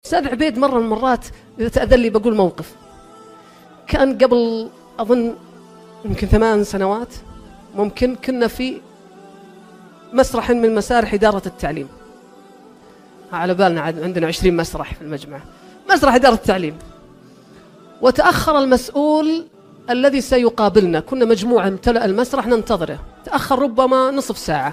أستاذ عبيد مرة من المرات إذا تأذن لي بقول موقف، كان قبل أظن يمكن 8 سنوات ممكن، كنا في مسرح من مسارح إدارة التعليم، على بالنا عندنا 20 مسرح في المجمع، مسرح إدارة التعليم، وتأخر المسؤول الذي سيقابلنا، كنا مجموعة امتلأ المسرح ننتظره، تأخر ربما نصف ساعة.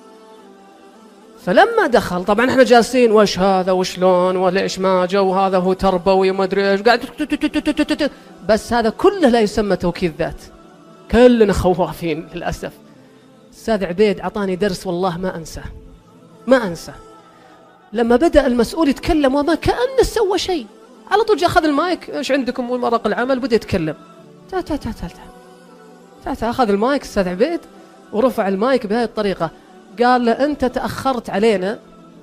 فلما دخل طبعا احنا جالسين وش هذا وشلون وليش ما جو، هذا هو تربوي وما ادري ايش، قاعد بس هذا كله لا يسمى توكيد ذات، كلنا خوافين للأسف. أستاذ عبيد عطاني درس والله ما أنسى. لما بدأ المسؤول يتكلم وما كأنه سوى شيء، على طول جاء أخذ المايك، ايش عندكم ورق العمل، بدأ يتكلم، أخذ المايك أستاذ عبيد ورفع المايك بهذه الطريقة، قال له أنت تأخرت علينا،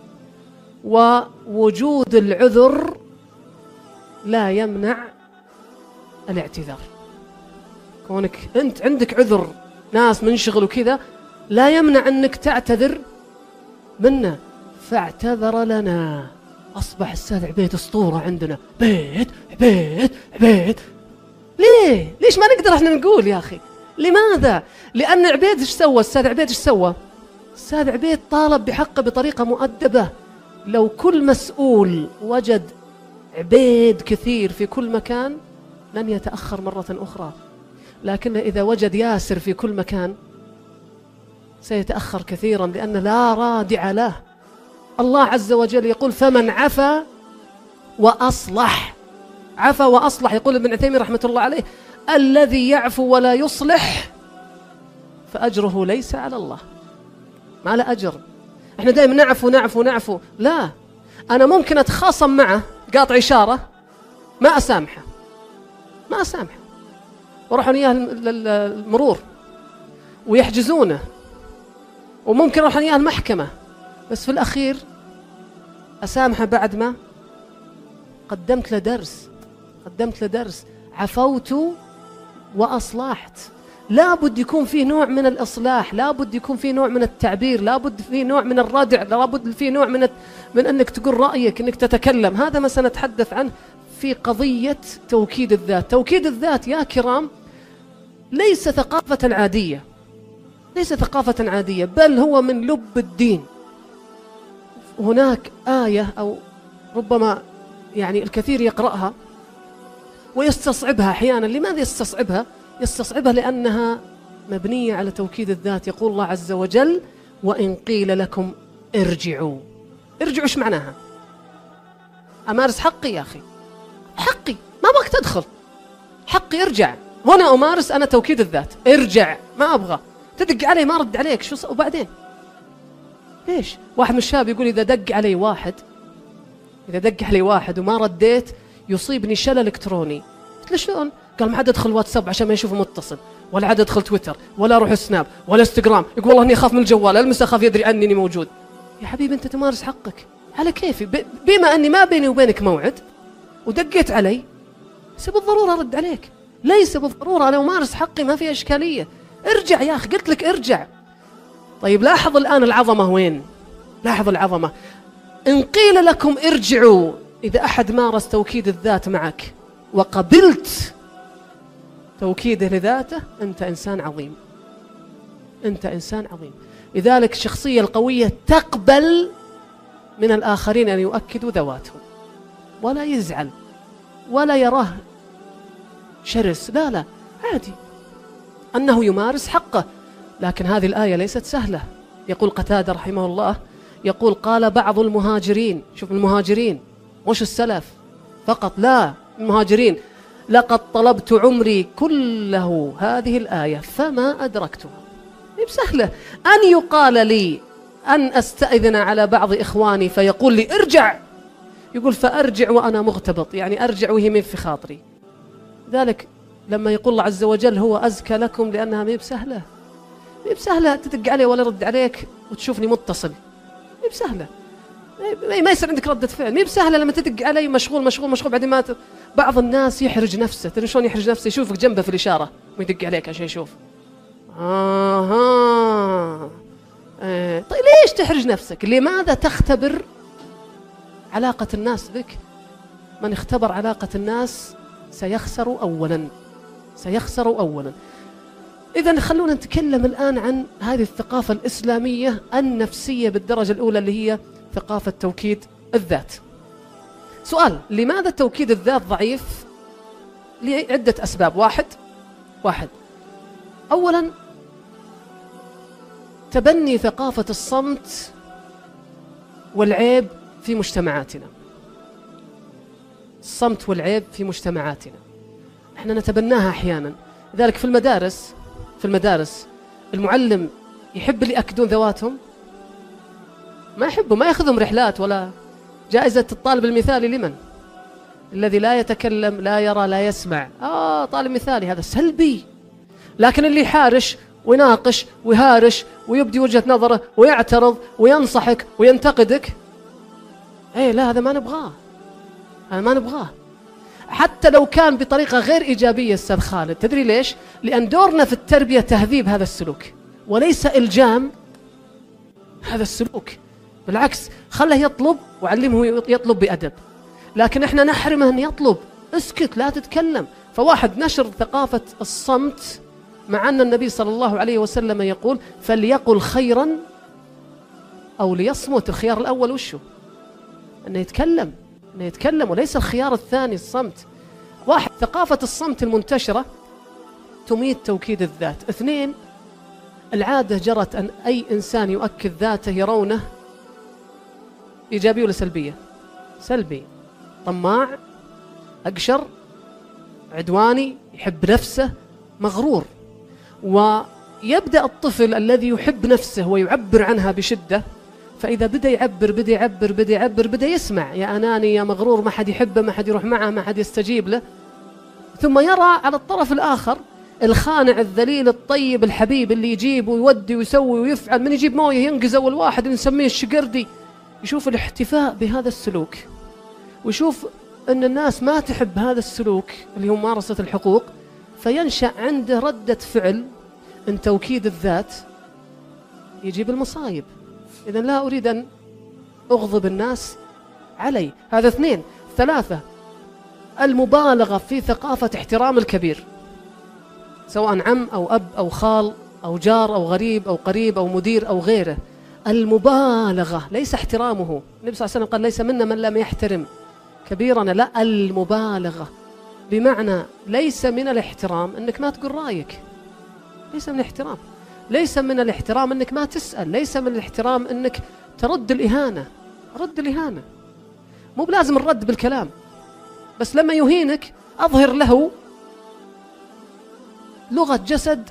ووجود العذر لا يمنع الاعتذار، كونك أنت عندك عذر ناس منشغل وكذا لا يمنع أنك تعتذر منا. فاعتذر لنا، أصبح أستاذ عبيد أسطورة عندنا، عبيد. ليش ما نقدر احنا نقول يا أخي؟ لماذا؟ لأن عبيد ايش سوى؟ أستاذ عبيد ايش سوى؟ أستاذ عبيد طالب بحقه بطريقة مؤدبة. لو كل مسؤول وجد عبيد كثير في كل مكان لن يتأخر مرة أخرى، لكن إذا وجد ياسر في كل مكان سيتأخر كثيرا، لأن لا رادع له. الله عز وجل يقول فمن عفا وأصلح، عفا وأصلح، يقول ابن عثيمين رحمة الله عليه الذي يعفو ولا يصلح فأجره ليس على الله، ما له أجر. احنا دائما نعفو، لا، أنا ممكن أتخاصم معه قاطع إشارة ما أسامحه وروحوا إياه المرور ويحجزونه، وممكن روحوا إياه المحكمة، بس في الأخير أسامحه بعد ما قدمت له درس، عفوت وأصلحت. لابد يكون فيه نوع من الإصلاح، لابد يكون فيه نوع من التعبير، لابد فيه نوع من الردع، لابد فيه نوع من أنك تقول رأيك، أنك تتكلم. هذا ما سنتحدث عنه في قضية توكيد الذات. توكيد الذات يا كرام ليس ثقافة عادية، بل هو من لب الدين. هناك آية أو ربما يعني الكثير يقرأها ويستصعبها أحيانا. لماذا يستصعبها؟ لأنها مبنية على توكيد الذات. يقول الله عز وجل وإن قيل لكم ارجعوا إيش معناها؟ أمارس حقي يا أخي، حقي ما أبغاك تدخل، حقي ارجع، هنا أمارس أنا توكيد الذات، ارجع، ما أبغى تدق علي ما رد عليك، وبعدين ليش؟ واحد من الشباب يقول إذا دق علي واحد وما رديت يصيبني شلل إلكتروني. قلت له شلون؟ قال ما عاد أدخل واتساب عشان ما يشوفه متصل، ولا عاد أدخل تويتر، ولا أروح سناب، ولا انستغرام. يقول والله إني أخاف من الجوال، ألمس أخاف يدري عني إني موجود. يا حبيبي أنت تمارس حقك على كيفي، بما أني ما بيني وبينك موعد ودقيت علي ليس بالضرورة أرد عليك، ليس بالضرورة. أنا أمارس حقي ما في إشكالية. ارجع يا أخي، قلت لك ارجع. طيب لاحظ الآن العظمة وين؟ لاحظ العظمة. إن قيل لكم ارجعوا، إذا أحد مارس توكيد الذات معك وقبلت توكيده لذاته أنت إنسان عظيم، لذلك الشخصية القوية تقبل من الآخرين أن يؤكدوا ذواتهم، ولا يزعل ولا يراه شرس، لا عادي أنه يمارس حقه. لكن هذه الآية ليست سهلة. يقول قتادة رحمه الله، يقول قال بعض المهاجرين، شوف المهاجرين مش السلف فقط، لا المهاجرين، لقد طلبت عمري كله هذه الآية فما أدركتها. بسهلة أن يقال لي أن أستأذن على بعض إخواني فيقول لي ارجع، يقول فأرجع وأنا مغتبط، يعني أرجع وهي من في خاطري. ذلك لما يقول الله عز وجل هو أزكى لكم، لأنها مي بسهلة تدق علي ولا رد عليك وتشوفني متصل، مي بسهلة، ما يصير عندك ردة فعل، مي بسهلة لما تدق علي مشغول بعدين ما بعض الناس يحرج نفسه، تدري شلون يحرج نفسه؟ يشوفك جنبه في الإشارة ويدق عليك عشان يشوف. طيب ليش تحرج نفسك؟ لماذا تختبر علاقة الناس بك؟ من اختبر علاقة الناس سيخسر أولا، سيخسر أولا. إذن خلونا نتكلم الآن عن هذه الثقافة الإسلامية النفسية بالدرجة الأولى اللي هي ثقافة توكيد الذات. سؤال: لماذا توكيد الذات ضعيف؟ لعدة أسباب. واحد أولا تبني ثقافة الصمت والعيب في مجتمعاتنا. الصمت والعيب في مجتمعاتنا احنا نتبناها أحيانا. لذلك في المدارس المعلم يحب اللي يأكدون ذواتهم؟ ما يحبوا، ما يأخذهم رحلات. ولا جائزة الطالب المثالي لمن؟ الذي لا يتكلم لا يرى لا يسمع. طالب مثالي هذا سلبي. لكن اللي يحارش ويناقش ويهارش ويبدي وجهة نظره ويعترض وينصحك وينتقدك، لا هذا ما نبغاه، هذا ما نبغاه. حتى لو كان بطريقة غير إيجابية أستاذ خالد. تدري ليش؟ لأن دورنا في التربية تهذيب هذا السلوك وليس إلجام هذا السلوك. بالعكس، خله يطلب وعلمه يطلب بأدب. لكن احنا نحرمه أن يطلب. اسكت، لا تتكلم. فواحد، نشر ثقافة الصمت، مع أن النبي صلى الله عليه وسلم يقول فليقل خيرا أو ليصمت. الخيار الأول وشه؟ أنه يتكلم وليس الخيار الثاني الصمت. واحد، ثقافة الصمت المنتشرة تميت توكيد الذات. اثنين، العادة جرت أن أي إنسان يؤكد ذاته يرونه إيجابي ولا سلبية؟ سلبي. طماع، أقشر، عدواني، يحب نفسه، مغرور. ويبدأ الطفل الذي يحب نفسه ويعبر عنها بشدة، فإذا بدأ يعبر بدأ يسمع يا أناني يا مغرور، ما حد يحبه، ما حد يروح معه، ما حد يستجيب له. ثم يرى على الطرف الآخر الخانع الذليل الطيب الحبيب اللي يجيب ويودي ويسوي ويفعل. من يجيب مويه ينقز أول واحد نسميه الشقردي. يشوف الاحتفاء بهذا السلوك ويشوف أن الناس ما تحب هذا السلوك اللي هو ممارسة الحقوق، فينشأ عنده ردة فعل أن توكيد الذات يجيب المصايب. إذن لا أريد أن أغضب الناس علي. هذا اثنين. ثلاثة، المبالغة في ثقافة احترام الكبير، سواء عم أو أب أو خال أو جار أو غريب أو قريب أو مدير أو غيره. المبالغة ليس احترامه. النبي صلى الله عليه وسلم قال ليس منا من لم يحترم كبيرنا. لا، المبالغة بمعنى ليس من الاحترام أنك ما تقول رأيك، ليس من الاحترام. ليس من الاحترام أنك ما تسأل، ليس من الاحترام أنك ترد الإهانة. رد الإهانة، مو بلازم الرد بالكلام، بس لما يهينك أظهر له لغة جسد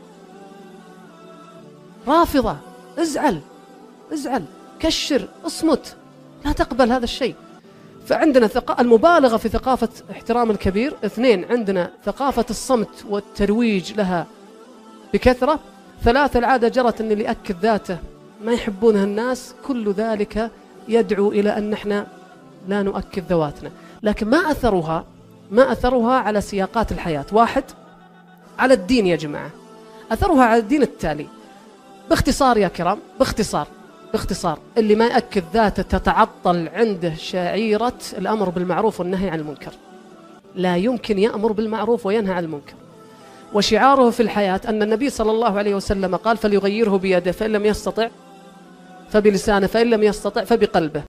رافضة. ازعل، كشر، اصمت، لا تقبل هذا الشيء. فعندنا المبالغة في ثقافة احترام الكبير. اثنين، عندنا ثقافة الصمت والترويج لها بكثرة. ثلاثة، العادة جرت أن اللي يأكد ذاته ما يحبونها الناس. كل ذلك يدعو إلى أن نحن لا نؤكد ذواتنا. لكن ما أثرها على سياقات الحياة؟ واحد، على الدين يا جماعة. أثرها على الدين التالي باختصار يا كرام، باختصار اللي ما يأكد ذاته تتعطل عنده شعيرة الأمر بالمعروف والنهي عن المنكر. لا يمكن يأمر بالمعروف وينهى عن المنكر. وشعاره في الحياة أن النبي صلى الله عليه وسلم قال فليغيره بيده، فإن لم يستطع فبلسانه، فإن لم يستطع فبقلبه.